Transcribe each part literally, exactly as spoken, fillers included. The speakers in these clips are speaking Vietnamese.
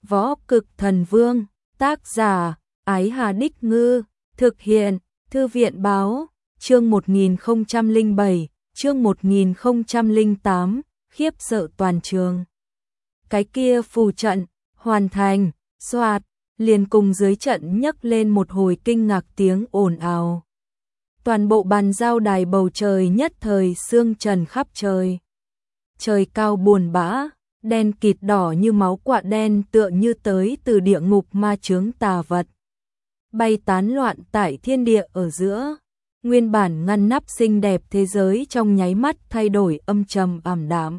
Võ Cực Thần Vương, tác giả, Ái Hà Đích Ngư, thực hiện, Thư viện Báo, chương một nghìn không trăm lẻ bảy, chương một nghìn không trăm lẻ tám, khiếp sợ toàn trường. Cái kia phù trận, hoàn thành, xoạt, liền cùng dưới trận nhấc lên một hồi kinh ngạc tiếng ồn ào. Toàn bộ bàn giao đài bầu trời nhất thời sương trần khắp trời. Trời cao buồn bã, đen kịt đỏ như máu quạ đen tựa như tới từ địa ngục ma chướng tà vật. Bay tán loạn tại thiên địa ở giữa, nguyên bản ngăn nắp xinh đẹp thế giới trong nháy mắt thay đổi âm trầm ảm đạm.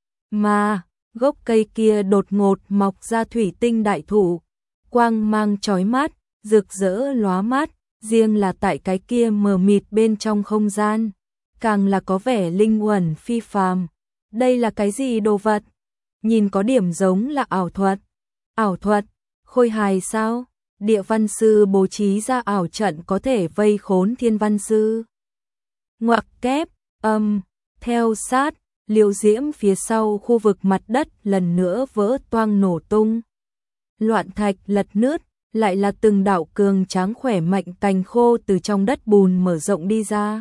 Mà, gốc cây kia đột ngột mọc ra thủy tinh đại thụ, quang mang chói mắt, rực rỡ lóa mắt, riêng là tại cái kia mờ mịt bên trong không gian, càng là có vẻ linh uẩn phi phàm. Đây là cái gì đồ vật? Nhìn có điểm giống là ảo thuật. Ảo thuật? Khôi hài sao? Địa văn sư bố trí ra ảo trận có thể vây khốn thiên văn sư. Ngoặc kép, âm, theo sát, liễu diễm phía sau khu vực mặt đất lần nữa vỡ toang nổ tung. Loạn thạch lật nứt, lại là từng đạo cường tráng khỏe mạnh cành khô từ trong đất bùn mở rộng đi ra.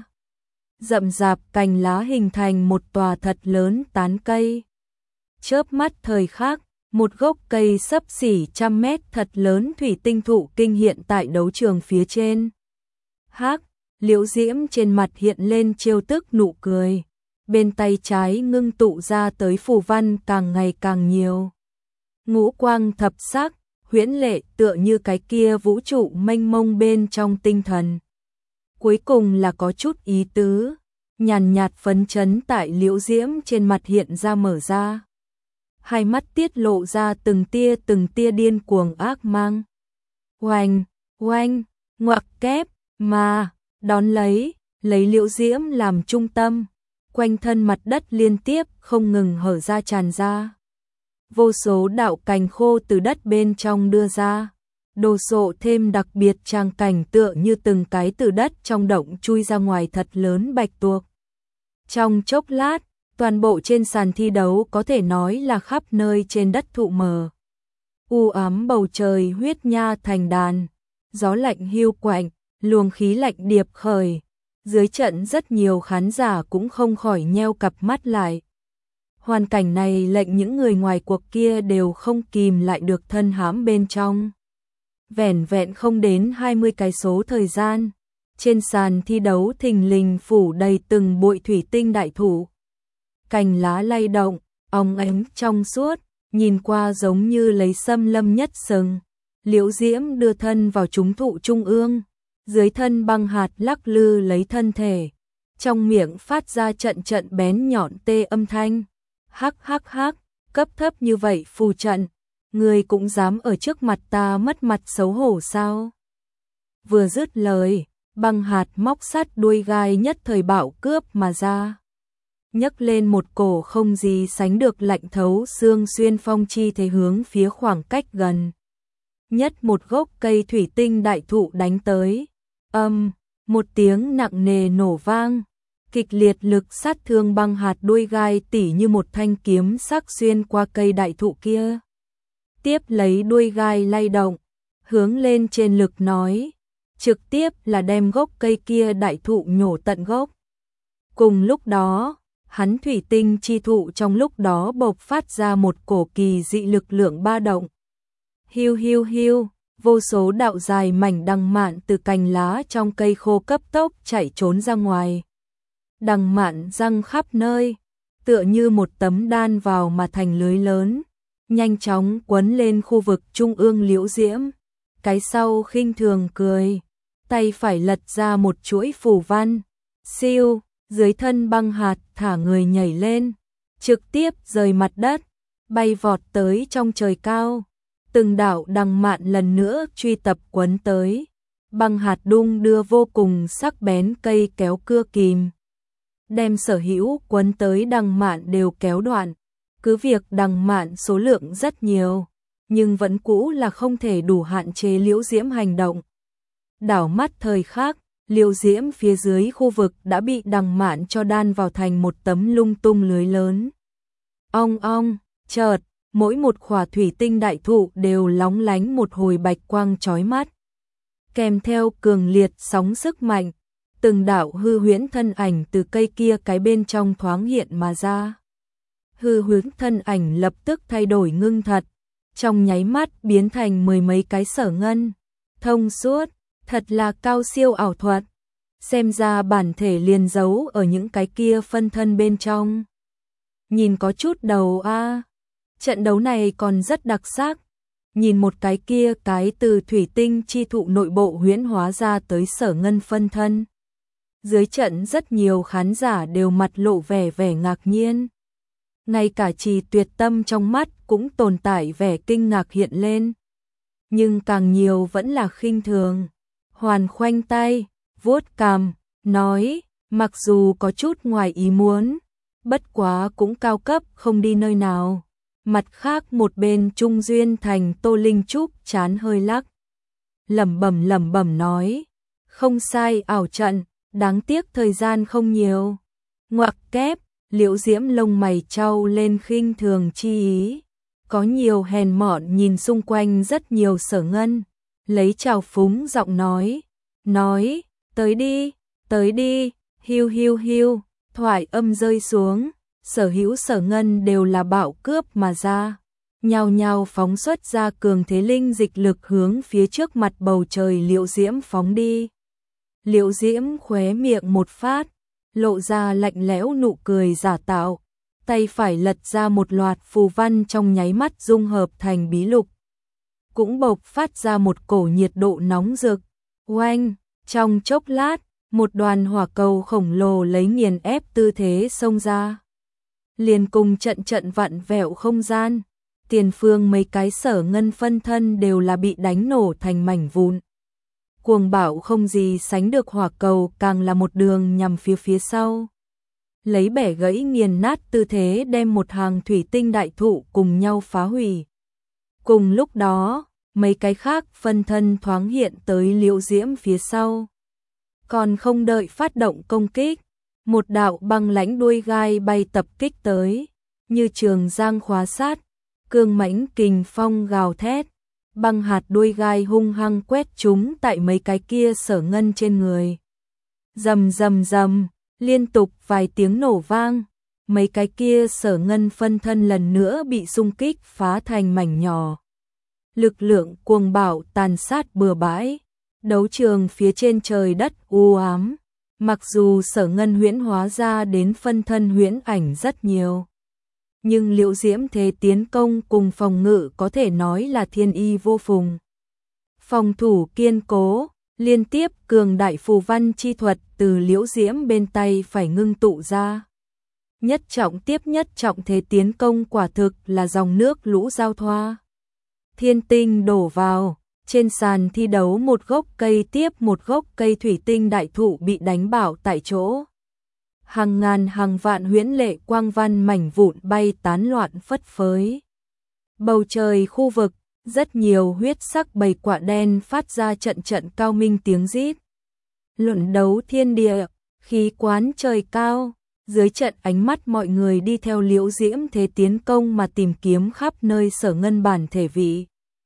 Rậm rạp cành lá hình thành một tòa thật lớn tán cây. Chớp mắt thời khắc, một gốc cây xấp xỉ trăm mét thật lớn thủy tinh thụ kinh hiện tại đấu trường phía trên. Hắc, liễu diễm trên mặt hiện lên trêu tức nụ cười. Bên tay trái ngưng tụ ra tới phù văn càng ngày càng nhiều. Ngũ quang thập sắc, huyễn lệ tựa như cái kia vũ trụ mênh mông bên trong tinh thần. Cuối cùng là có chút ý tứ, nhàn nhạt phấn chấn tại liễu diễm trên mặt hiện ra mở ra. Hai mắt tiết lộ ra từng tia từng tia điên cuồng ác mang. Oanh, oanh, ngoặc kép, mà, đón lấy, lấy liễu diễm làm trung tâm, quanh thân mặt đất liên tiếp không ngừng hở ra tràn ra. Vô số đạo cành khô từ đất bên trong đưa ra, đồ sộ thêm đặc biệt trang cảnh tựa như từng cái từ đất trong động chui ra ngoài thật lớn bạch tuộc. Trong chốc lát, toàn bộ trên sàn thi đấu có thể nói là khắp nơi trên đất thụ mờ. U ám bầu trời huyết nha thành đàn, gió lạnh hiu quạnh, luồng khí lạnh điệp khởi. Dưới trận rất nhiều khán giả cũng không khỏi nheo cặp mắt lại. Hoàn cảnh này lệnh những người ngoài cuộc kia đều không kìm lại được thân hãm bên trong. Vẻn vẹn không đến hai mươi cái số thời gian, trên sàn thi đấu thình lình phủ đầy từng bụi thủy tinh đại thụ. Cành lá lay động, óng ánh trong suốt, nhìn qua giống như lấy xâm lâm nhất sừng. Liễu diễm đưa thân vào trúng thụ trung ương, dưới thân băng hạt lắc lư lấy thân thể, trong miệng phát ra trận trận bén nhọn tê âm thanh. Hắc hắc hắc, cấp thấp như vậy phù trận, người cũng dám ở trước mặt ta mất mặt xấu hổ sao? Vừa dứt lời, băng hạt móc sắt đuôi gai nhất thời bạo cướp mà ra. Nhấc lên một cổ không gì sánh được lạnh thấu xương xuyên phong chi thế hướng phía khoảng cách gần. Nhất một gốc cây thủy tinh đại thụ đánh tới. Âm, một tiếng nặng nề nổ vang. Kịch liệt lực sát thương băng hạt đuôi gai tỉ như một thanh kiếm sắc xuyên qua cây đại thụ kia. Tiếp lấy đuôi gai lay động, hướng lên trên lực nói, trực tiếp là đem gốc cây kia đại thụ nhổ tận gốc. Cùng lúc đó, hắn thủy tinh chi thụ trong lúc đó bộc phát ra một cổ kỳ dị lực lượng ba động. Hiu hiu hiu, vô số đạo dài mảnh đằng mạn từ cành lá trong cây khô cấp tốc chạy trốn ra ngoài. Đằng mạn răng khắp nơi, tựa như một tấm đan vào mà thành lưới lớn, nhanh chóng quấn lên khu vực trung ương liễu diễm. Cái sau khinh thường cười, tay phải lật ra một chuỗi phù văn, siêu, dưới thân băng hạt thả người nhảy lên, trực tiếp rời mặt đất, bay vọt tới trong trời cao. Từng đạo đằng mạn lần nữa truy tập quấn tới, băng hạt đung đưa vô cùng sắc bén cây kéo cưa kìm, đem sở hữu quấn tới đằng mạn đều kéo đoạn. Cứ việc đằng mạn số lượng rất nhiều, nhưng vẫn cũ là không thể đủ hạn chế liễu diễm hành động. Đảo mắt thời khắc, liễu diễm phía dưới khu vực đã bị đằng mạn cho đan vào thành một tấm lung tung lưới lớn. Ong ong, chợt, mỗi một khỏa thủy tinh đại thụ đều lóng lánh một hồi bạch quang chói mắt. Kèm theo cường liệt sóng sức mạnh, từng đạo hư huyễn thân ảnh từ cây kia cái bên trong thoáng hiện mà ra. Hư huyễn thân ảnh lập tức thay đổi ngưng thật, trong nháy mắt biến thành mười mấy cái sở ngân. Thông suốt, thật là cao siêu ảo thuật. Xem ra bản thể liền giấu ở những cái kia phân thân bên trong. Nhìn có chút đầu a. À. Trận đấu này còn rất đặc sắc. Nhìn một cái kia cái từ thủy tinh chi thụ nội bộ huyễn hóa ra tới sở ngân phân thân. Dưới trận rất nhiều khán giả đều mặt lộ vẻ vẻ ngạc nhiên. Ngay cả Trì Tuyệt Tâm trong mắt cũng tồn tại vẻ kinh ngạc hiện lên. Nhưng càng nhiều vẫn là khinh thường. Hoàn khoanh tay, vuốt cằm, nói, mặc dù có chút ngoài ý muốn, bất quá cũng cao cấp không đi nơi nào. Mặt khác một bên Trung Duyên Thành Tô Linh Trúc chán hơi lắc. Lẩm bẩm lẩm bẩm nói, không sai ảo trận, đáng tiếc thời gian không nhiều. Ngoặc kép, Liễu Diễm lông mày trao lên khinh thường chi ý. Có nhiều hèn mọn nhìn xung quanh rất nhiều sở ngân. Lấy trào phúng giọng nói. Nói, tới đi, tới đi, hiu hiu hiu. Thoại âm rơi xuống. Sở hữu sở ngân đều là bạo cướp mà ra. Nhào nhào phóng xuất ra cường thế linh dịch lực hướng phía trước mặt bầu trời Liễu Diễm phóng đi. Liễu Diễm khóe miệng một phát, lộ ra lạnh lẽo nụ cười giả tạo, tay phải lật ra một loạt phù văn trong nháy mắt dung hợp thành bí lục. Cũng bộc phát ra một cổ nhiệt độ nóng rực. Oanh, trong chốc lát, một đoàn hỏa cầu khổng lồ lấy nghiền ép tư thế xông ra. Liền cùng trận trận vặn vẹo không gian, tiền phương mấy cái sở ngân phân thân đều là bị đánh nổ thành mảnh vụn. Cuồng bạo không gì sánh được hỏa cầu càng là một đường nhằm phía phía sau. Lấy bẻ gãy nghiền nát tư thế đem một hàng thủy tinh đại thụ cùng nhau phá hủy. Cùng lúc đó, mấy cái khác phân thân thoáng hiện tới Liễu Diễm phía sau. Còn không đợi phát động công kích, một đạo băng lãnh đuôi gai bay tập kích tới, như trường giang khóa sát, cương mãnh kình phong gào thét. Băng hạt đuôi gai hung hăng quét chúng tại mấy cái kia sở ngân trên người. Rầm rầm rầm, liên tục vài tiếng nổ vang, mấy cái kia sở ngân phân thân lần nữa bị xung kích phá thành mảnh nhỏ. Lực lượng cuồng bạo tàn sát bừa bãi, đấu trường phía trên trời đất u ám. Mặc dù sở ngân huyễn hóa ra đến phân thân huyễn ảnh rất nhiều, nhưng Liễu Diễm thế tiến công cùng phòng ngự có thể nói là thiên y vô phùng. Phòng thủ kiên cố, liên tiếp cường đại phù văn chi thuật từ Liễu Diễm bên tay phải ngưng tụ ra. Nhất trọng tiếp nhất trọng thế tiến công quả thực là dòng nước lũ giao thoa. Thiên tinh đổ vào, trên sàn thi đấu một gốc cây tiếp một gốc cây thủy tinh đại thụ bị đánh bạo tại chỗ. Hàng ngàn hàng vạn huyễn lệ quang văn mảnh vụn bay tán loạn phất phới. Bầu trời khu vực, rất nhiều huyết sắc bầy quạ đen phát ra trận trận cao minh tiếng rít. Luận đấu thiên địa, khí quán trời cao, dưới trận ánh mắt mọi người đi theo Liễu Diễm thế tiến công mà tìm kiếm khắp nơi sở ngân bản thể vị.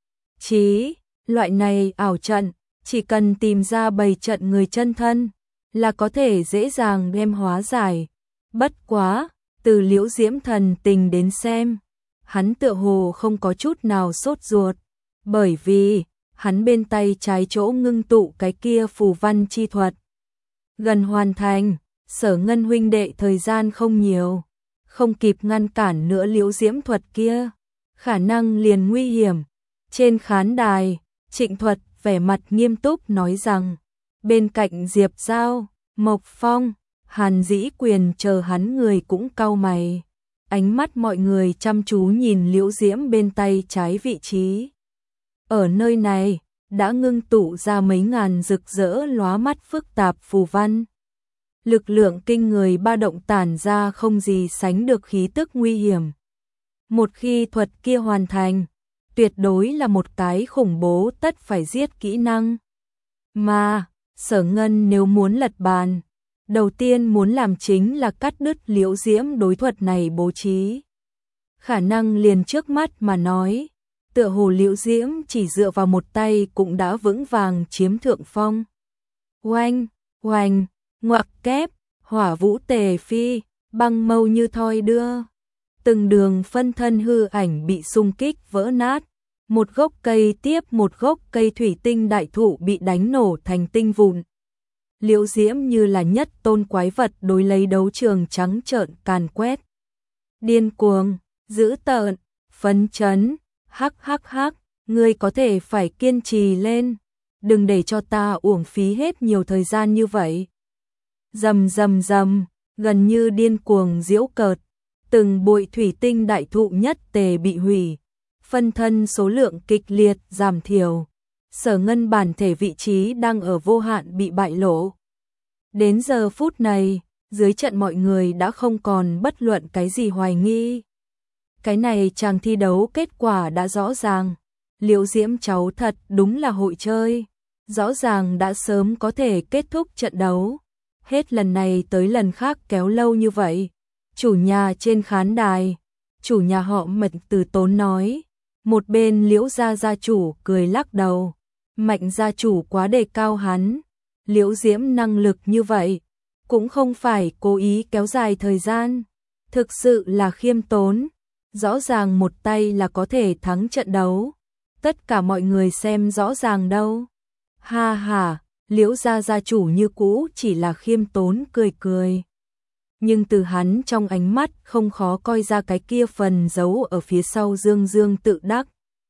Chí, loại này ảo trận, chỉ cần tìm ra bầy trận người chân thân, là có thể dễ dàng đem hóa giải. Bất quá, từ Liễu Diễm thần tình đến xem, hắn tựa hồ không có chút nào sốt ruột, bởi vì hắn bên tay trái chỗ ngưng tụ cái kia phù văn chi thuật. Gần hoàn thành, sở ngân huynh đệ thời gian không nhiều, không kịp ngăn cản nữa Liễu Diễm thuật kia, khả năng liền nguy hiểm. Trên khán đài, Trịnh Thuật vẻ mặt nghiêm túc nói rằng, bên cạnh Diệp Giao, Mộc Phong, Hàn Dĩ Quyền chờ hắn người cũng cau mày. Ánh mắt mọi người chăm chú nhìn Liễu Diễm bên tay trái vị trí. Ở nơi này, đã ngưng tụ ra mấy ngàn rực rỡ lóa mắt phức tạp phù văn. Lực lượng kinh người ba động tản ra không gì sánh được khí tức nguy hiểm. Một khi thuật kia hoàn thành, tuyệt đối là một cái khủng bố tất phải giết kỹ năng. Mà, Sở Ngân nếu muốn lật bàn, đầu tiên muốn làm chính là cắt đứt Liễu Diễm đối thuật này bố trí. khả năng liền trước mắt mà nói, tựa hồ Liễu Diễm chỉ dựa vào một tay cũng đã vững vàng chiếm thượng phong. Oanh, oanh, ngoặc kép, hỏa vũ tề phi, băng mâu như thoi đưa. Từng đường phân thân hư ảnh bị xung kích vỡ nát, một gốc cây tiếp một gốc cây thủy tinh đại thụ bị đánh nổ thành tinh vụn. Liễu Diễm như là nhất tôn quái vật đối lấy đấu trường trắng trợn càn quét. Điên cuồng, dữ tợn, phấn chấn, hắc hắc hắc, ngươi có thể phải kiên trì lên, đừng để cho ta uổng phí hết nhiều thời gian như vậy. Rầm rầm rầm, gần như điên cuồng giễu cợt, từng bụi thủy tinh đại thụ nhất tề bị hủy, phân thân số lượng kịch liệt giảm thiểu. Sở Ngân bản thể vị trí đang ở vô hạn bị bại lộ. Đến giờ phút này, dưới trận mọi người đã không còn bất luận cái gì hoài nghi. Cái này chàng thi đấu kết quả đã rõ ràng. Liễu Diễm cháu thật đúng là hội chơi. Rõ ràng đã sớm có thể kết thúc trận đấu. Hết lần này tới lần khác kéo lâu như vậy. Chủ nhà trên khán đài, chủ nhà họ Mật từ tốn nói. Một bên Liễu gia gia chủ cười lắc đầu. Mạnh gia chủ quá đề cao hắn. Liễu Diễm năng lực như vậy, cũng không phải cố ý kéo dài thời gian. Thực sự là khiêm tốn. Rõ ràng một tay là có thể thắng trận đấu. Tất cả mọi người xem rõ ràng đâu. Ha ha, Liễu gia gia chủ như cũ chỉ là khiêm tốn cười cười. Nhưng từ hắn trong ánh mắt không khó coi ra cái kia phần giấu ở phía sau dương dương tự đắc.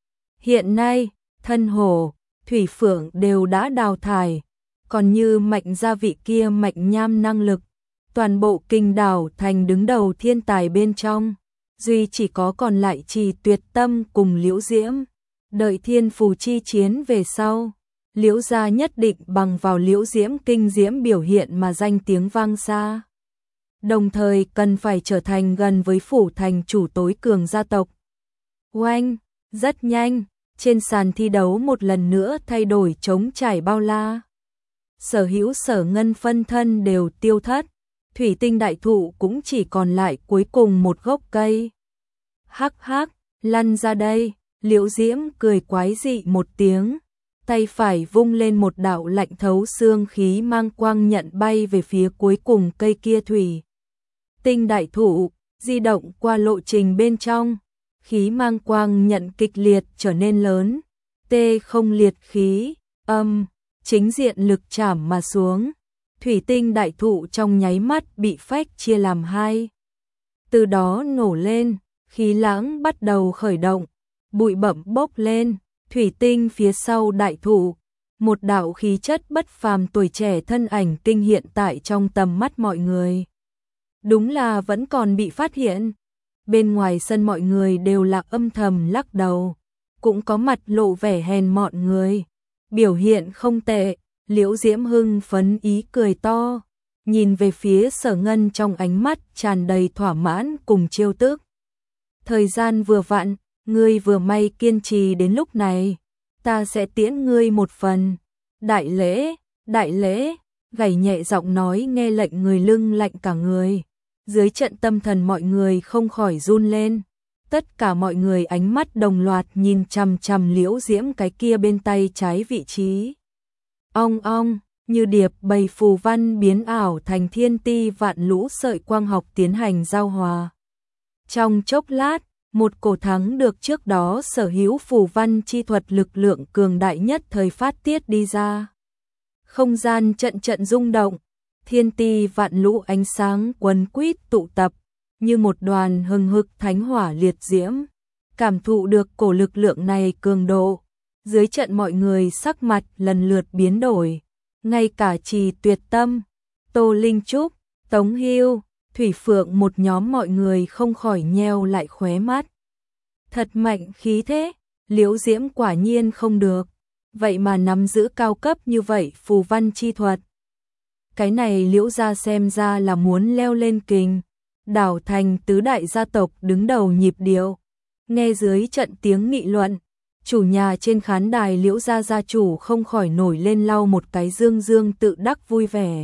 Hiện nay, Thân Hổ, Thủy Phượng đều đã đào thải, còn như Mạnh gia vị kia Mạnh Nham năng lực, toàn bộ Kinh Đảo thành đứng đầu thiên tài bên trong, duy chỉ có còn lại Trì Tuyệt Tâm cùng Liễu Diễm. Đợi thiên phù chi chiến về sau, Liễu gia nhất định bằng vào Liễu Diễm kinh diễm biểu hiện mà danh tiếng vang xa. Đồng thời cần phải trở thành gần với phủ thành chủ tối cường gia tộc. Oanh, rất nhanh, trên sàn thi đấu một lần nữa thay đổi trống trải bao la. Sở hữu Sở Ngân phân thân đều tiêu thất, thủy tinh đại thụ cũng chỉ còn lại cuối cùng một gốc cây. Hắc hắc, lăn ra đây, Liễu Diễm cười quái dị một tiếng, tay phải vung lên một đạo lạnh thấu xương khí mang quang nhận bay về phía cuối cùng cây kia thủy tinh đại thụ, di động qua lộ trình bên trong, khí mang quang nhận kịch liệt trở nên lớn, tê không liệt khí, âm, chính diện lực chảm mà xuống, thủy tinh đại thụ trong nháy mắt bị phách chia làm hai. Từ đó nổ lên, khí lãng bắt đầu khởi động, bụi bặm bốc lên, thủy tinh phía sau đại thụ, một đạo khí chất bất phàm tuổi trẻ thân ảnh kinh hiện tại trong tầm mắt mọi người. Đúng là vẫn còn bị phát hiện. Bên ngoài sân mọi người đều là âm thầm lắc đầu, cũng có mặt lộ vẻ hèn mọn người. Biểu hiện không tệ, Liễu Diễm hưng phấn ý cười to, nhìn về phía Sở Ngân trong ánh mắt tràn đầy thỏa mãn cùng trêu tức. Thời gian vừa vặn, ngươi vừa may kiên trì đến lúc này, ta sẽ tiễn ngươi một phần. Đại lễ, đại lễ, gảy nhẹ giọng nói nghe lệnh người lưng lạnh cả người. Dưới trận tâm thần mọi người không khỏi run lên. Tất cả mọi người ánh mắt đồng loạt nhìn chằm chằm Liễu Diễm cái kia bên tay trái vị trí. Ong ong, như điệp bầy phù văn biến ảo thành thiên ti vạn lũ sợi quang học tiến hành giao hòa. Trong chốc lát, một cổ thắng được trước đó sở hữu phù văn chi thuật lực lượng cường đại nhất thời phát tiết đi ra. Không gian trận trận rung động, thiên ti vạn lũ ánh sáng quấn quýt tụ tập, như một đoàn hừng hực thánh hỏa liệt diễm. Cảm thụ được cổ lực lượng này cường độ, dưới trận mọi người sắc mặt lần lượt biến đổi, ngay cả Trì Tuyệt Tâm, Tô Linh Trúc, Tống Hưu, Thủy Phượng một nhóm mọi người không khỏi nheo lại khóe mắt. Thật mạnh khí thế, Liễu Diễm quả nhiên không được, vậy mà nắm giữ cao cấp như vậy phù văn chi thuật. Cái này Liễu gia xem ra là muốn leo lên kình, đảo thành tứ đại gia tộc đứng đầu nhịp điệu. Nghe dưới trận tiếng nghị luận, chủ nhà trên khán đài Liễu gia gia chủ không khỏi nổi lên lau một cái dương dương tự đắc vui vẻ.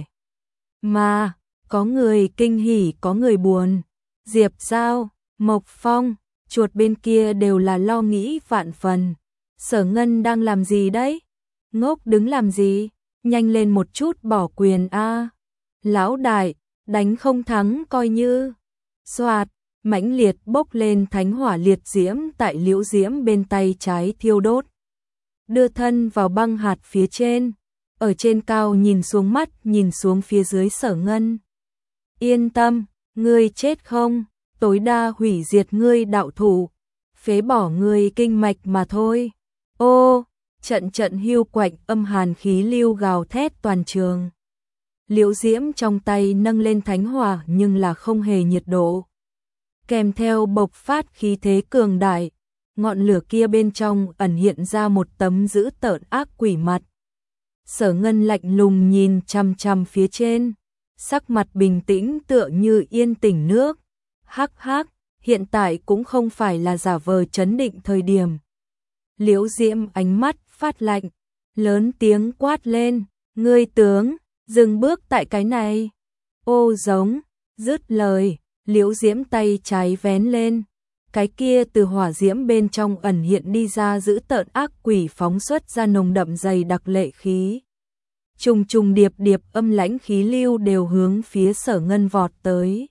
Mà, có người kinh hỉ có người buồn. Diệp Giao, Mộc Phong, chuột bên kia đều là lo nghĩ vạn phần. Sở Ngân đang làm gì đấy? Ngốc đứng làm gì? Nhanh lên một chút bỏ quyền a. Lão đại, đánh không thắng coi như. Soạt, mãnh liệt bốc lên thánh hỏa liệt diễm tại liễu diễm bên tay trái thiêu đốt. Đưa thân vào băng hạt phía trên, ở trên cao nhìn xuống mắt nhìn xuống phía dưới Sở Ngân. Yên tâm, ngươi chết không, tối đa hủy diệt ngươi đạo thủ, phế bỏ ngươi kinh mạch mà thôi. Ô, trận trận hưu quạnh âm hàn khí lưu gào thét toàn trường. Liễu diễm trong tay nâng lên thánh hỏa nhưng là không hề nhiệt độ. Kèm theo bộc phát khí thế cường đại, ngọn lửa kia bên trong ẩn hiện ra một tấm dữ tợn ác quỷ mặt. Sở Ngân lạnh lùng nhìn chằm chằm phía trên, sắc mặt bình tĩnh tựa như yên tĩnh nước. Hắc hắc, hiện tại cũng không phải là giả vờ trấn định thời điểm. Liễu diễm ánh mắt phát lạnh, lớn tiếng quát lên, ngươi tướng, dừng bước tại cái này. Ô giống, dứt lời, liễu diễm tay trái vén lên. Cái kia từ hỏa diễm bên trong ẩn hiện đi ra giữ tợn ác quỷ phóng xuất ra nồng đậm dày đặc lệ khí. Trùng trùng điệp điệp âm lãnh khí lưu đều hướng phía Sở Ngân vọt tới.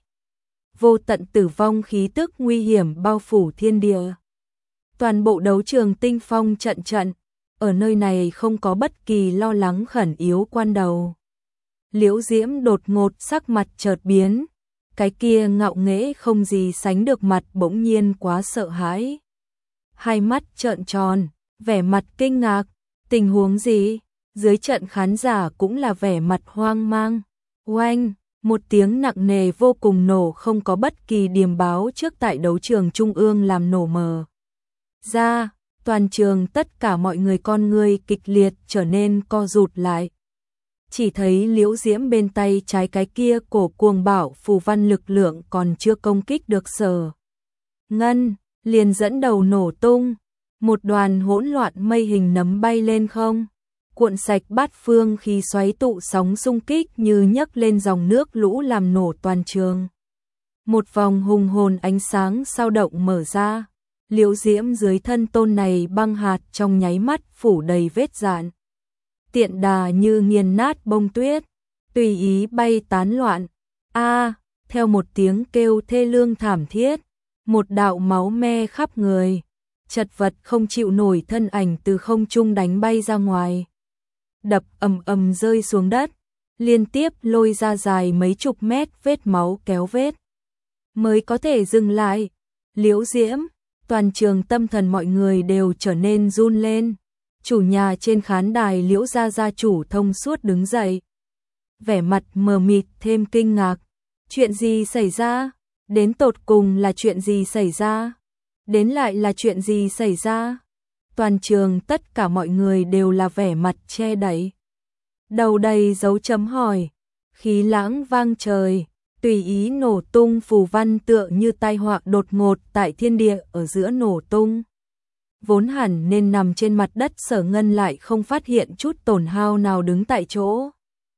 Vô tận tử vong khí tức nguy hiểm bao phủ thiên địa. Toàn bộ đấu trường tinh phong trận trận, ở nơi này không có bất kỳ lo lắng khẩn yếu quan đầu. Liễu diễm đột ngột sắc mặt chợt biến. Cái kia ngạo nghễ không gì sánh được mặt bỗng nhiên quá sợ hãi. Hai mắt trợn tròn, vẻ mặt kinh ngạc, tình huống gì? Dưới trận khán giả cũng là vẻ mặt hoang mang. Oanh, một tiếng nặng nề vô cùng nổ không có bất kỳ điềm báo trước tại đấu trường trung ương làm nổ mờ. Ra, toàn trường tất cả mọi người con người kịch liệt trở nên co rụt lại. Chỉ thấy liễu diễm bên tay trái cái kia cổ cuồng bảo phù văn lực lượng còn chưa công kích được Sở Ngân, liền dẫn đầu nổ tung. Một đoàn hỗn loạn mây hình nấm bay lên không, cuộn sạch bát phương khí xoáy tụ sóng xung kích như nhấc lên dòng nước lũ làm nổ toàn trường. Một vòng hùng hồn ánh sáng sao động mở ra, liễu diễm dưới thân tôn này băng hạt trong nháy mắt phủ đầy vết dạn. Tiện đà như nghiền nát bông tuyết, tùy ý bay tán loạn. A, theo một tiếng kêu thê lương thảm thiết, một đạo máu me khắp người, chật vật không chịu nổi thân ảnh từ không trung đánh bay ra ngoài. Đập ầm ầm rơi xuống đất, liên tiếp lôi ra dài mấy chục mét vết máu kéo vết. Mới có thể dừng lại. Liễu diễm, toàn trường tâm thần mọi người đều trở nên run lên. Chủ nhà trên khán đài liễu gia gia chủ thông suốt đứng dậy. Vẻ mặt mờ mịt thêm kinh ngạc. Chuyện gì xảy ra? Đến tột cùng là chuyện gì xảy ra? Đến lại là chuyện gì xảy ra? Toàn trường tất cả mọi người đều là vẻ mặt che đậy. Đầu đầy dấu chấm hỏi. Khí lãng vang trời, tùy ý nổ tung phù văn tựa như tai họa đột ngột tại thiên địa ở giữa nổ tung. Vốn hẳn nên nằm trên mặt đất Sở Ngân lại không phát hiện chút tổn hao nào đứng tại chỗ.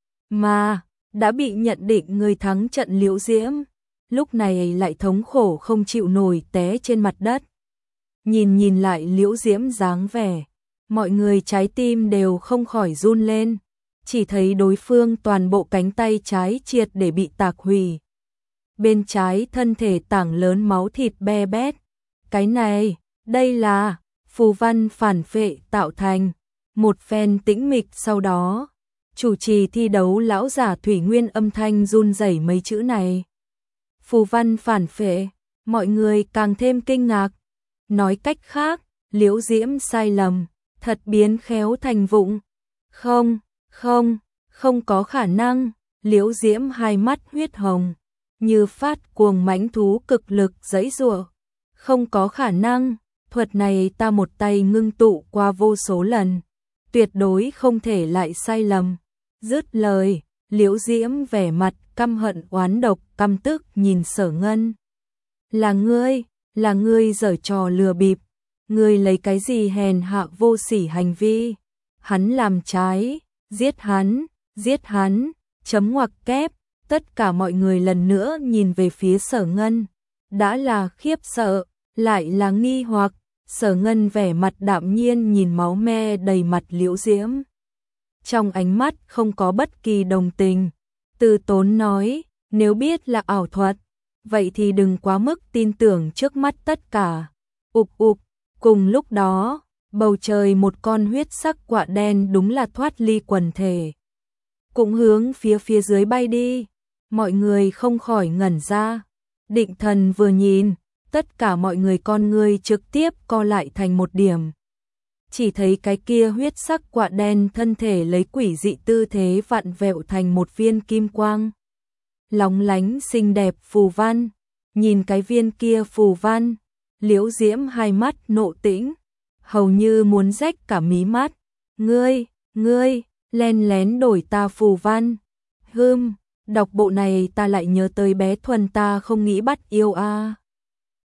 Mà, đã bị nhận định người thắng trận liễu diễm, lúc này lại thống khổ không chịu nổi té trên mặt đất. Nhìn nhìn lại liễu diễm dáng vẻ, mọi người trái tim đều không khỏi run lên, chỉ thấy đối phương toàn bộ cánh tay trái triệt để bị tạc hủy. Bên trái thân thể tảng lớn máu thịt be bét. Cái này, đây là phù văn phản phệ tạo thành. Một phen tĩnh mịch sau đó, chủ trì thi đấu lão giả Thủy Nguyên âm thanh run rẩy mấy chữ này. Phù văn phản phệ, mọi người càng thêm kinh ngạc. Nói cách khác, liễu diễm sai lầm, thật biến khéo thành vụng. Không, không, không có khả năng. Liễu diễm hai mắt huyết hồng, như phát cuồng mãnh thú cực lực giãy giụa. Không có khả năng, thuật này ta một tay ngưng tụ qua vô số lần, tuyệt đối không thể lại sai lầm. Dứt lời, liễu diễm vẻ mặt căm hận oán độc căm tức nhìn Sở Ngân. Là ngươi, là ngươi giở trò lừa bịp, ngươi lấy cái gì hèn hạ vô sỉ hành vi, hắn làm trái, giết hắn, giết hắn, chấm ngoặc kép, tất cả mọi người lần nữa nhìn về phía Sở Ngân, đã là khiếp sợ, lại là nghi hoặc. Sở Ngân vẻ mặt đạm nhiên nhìn máu me đầy mặt Liễu Diễm. Trong ánh mắt không có bất kỳ đồng tình. Từ Tốn nói, nếu biết là ảo thuật, vậy thì đừng quá mức tin tưởng trước mắt tất cả. Ục ục, cùng lúc đó, bầu trời một con huyết sắc quạ đen đúng là thoát ly quần thể. Cũng hướng phía phía dưới bay đi, mọi người không khỏi ngẩn ra. Định Thần vừa nhìn, tất cả mọi người con người trực tiếp co lại thành một điểm. Chỉ thấy cái kia huyết sắc quạ đen thân thể lấy quỷ dị tư thế vặn vẹo thành một viên kim quang. Lóng lánh xinh đẹp phù văn, nhìn cái viên kia phù văn, Liễu Diễm hai mắt nộ tĩnh, hầu như muốn rách cả mí mắt. Ngươi, ngươi, len lén đổi ta phù văn. Hừm, đọc bộ này ta lại nhớ tới bé Thuần ta không nghĩ bắt yêu a. À.